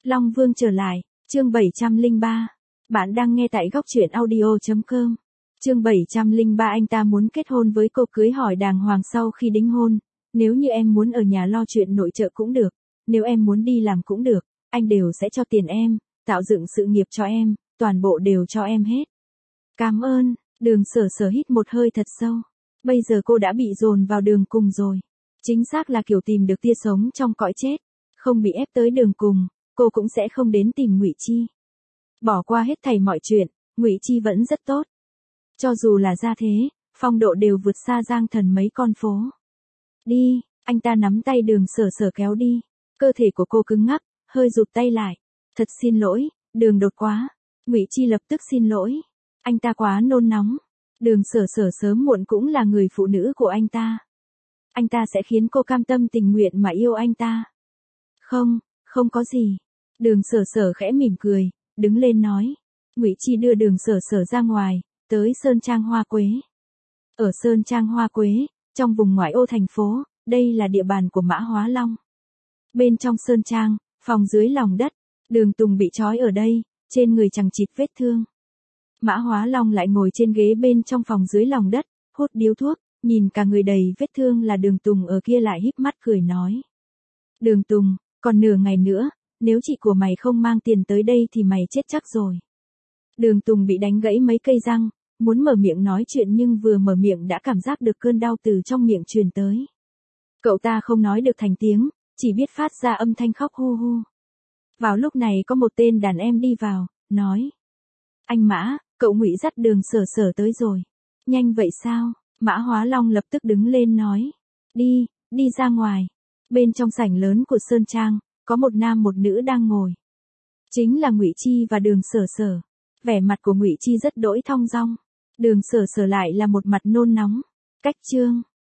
Long Vương trở lại, chương 703. Bạn đang nghe tại góc truyện audio.com. Chương 703 anh ta muốn kết hôn với cô, cưới hỏi đàng hoàng sau khi đính hôn. Nếu như em muốn ở nhà lo chuyện nội trợ cũng được, nếu em muốn đi làm cũng được, anh đều sẽ cho tiền em, tạo dựng sự nghiệp cho em, toàn bộ đều cho em hết. Cảm ơn, Đường Sở Sở hít một hơi thật sâu. Bây giờ cô đã bị dồn vào đường cùng rồi. Chính xác là kiểu tìm được tia sống trong cõi chết. Không bị ép tới đường cùng, cô cũng sẽ không đến tìm Ngụy Chi. Bỏ qua hết thảy mọi chuyện, Ngụy Chi vẫn rất tốt. Cho dù là gia thế, phong độ đều vượt xa Giang Thần mấy con phố. Đi, anh ta nắm tay Đường Sở Sở kéo đi. Cơ thể của cô cứng ngắc, hơi rụt tay lại. Thật xin lỗi, Đường đột quá. Ngụy Chi lập tức xin lỗi. Anh ta quá nôn nóng. Đường Sở Sở sớm muộn cũng là người phụ nữ của anh ta. Anh ta sẽ khiến cô cam tâm tình nguyện mà yêu anh ta. Không, không có gì. Đường Sở Sở khẽ mỉm cười, đứng lên nói. Ngụy Chi đưa Đường Sở Sở ra ngoài, tới Sơn Trang Hoa Quế. Ở Sơn Trang Hoa Quế, trong vùng ngoại ô thành phố, đây là địa bàn của Mã Hóa Long. Bên trong Sơn Trang, phòng dưới lòng đất, Đường Tùng bị trói ở đây, trên người chằng chịt vết thương. Mã Hóa Long lại ngồi trên ghế bên trong phòng dưới lòng đất, hút điếu thuốc, nhìn cả người đầy vết thương là Đường Tùng ở kia lại híp mắt cười nói. Đường Tùng, còn nửa ngày nữa, nếu chị của mày không mang tiền tới đây thì mày chết chắc rồi. Đường Tùng bị đánh gãy mấy cây răng, muốn mở miệng nói chuyện nhưng vừa mở miệng đã cảm giác được cơn đau từ trong miệng truyền tới. Cậu ta không nói được thành tiếng, chỉ biết phát ra âm thanh khóc hu hu. Vào lúc này có một tên đàn em đi vào, nói. Anh Mã, cậu Ngụy dắt Đường Sở Sở tới rồi. Nhanh vậy sao? Mã Hóa Long lập tức đứng lên nói. Đi ra ngoài. Bên trong sảnh lớn của Sơn Trang, có một nam một nữ đang ngồi. Chính là Ngụy Chi và Đường Sở Sở. Vẻ mặt của Ngụy Chi rất đỗi thong dong. Đường Sở Sở lại là một mặt nôn nóng. Cách chương.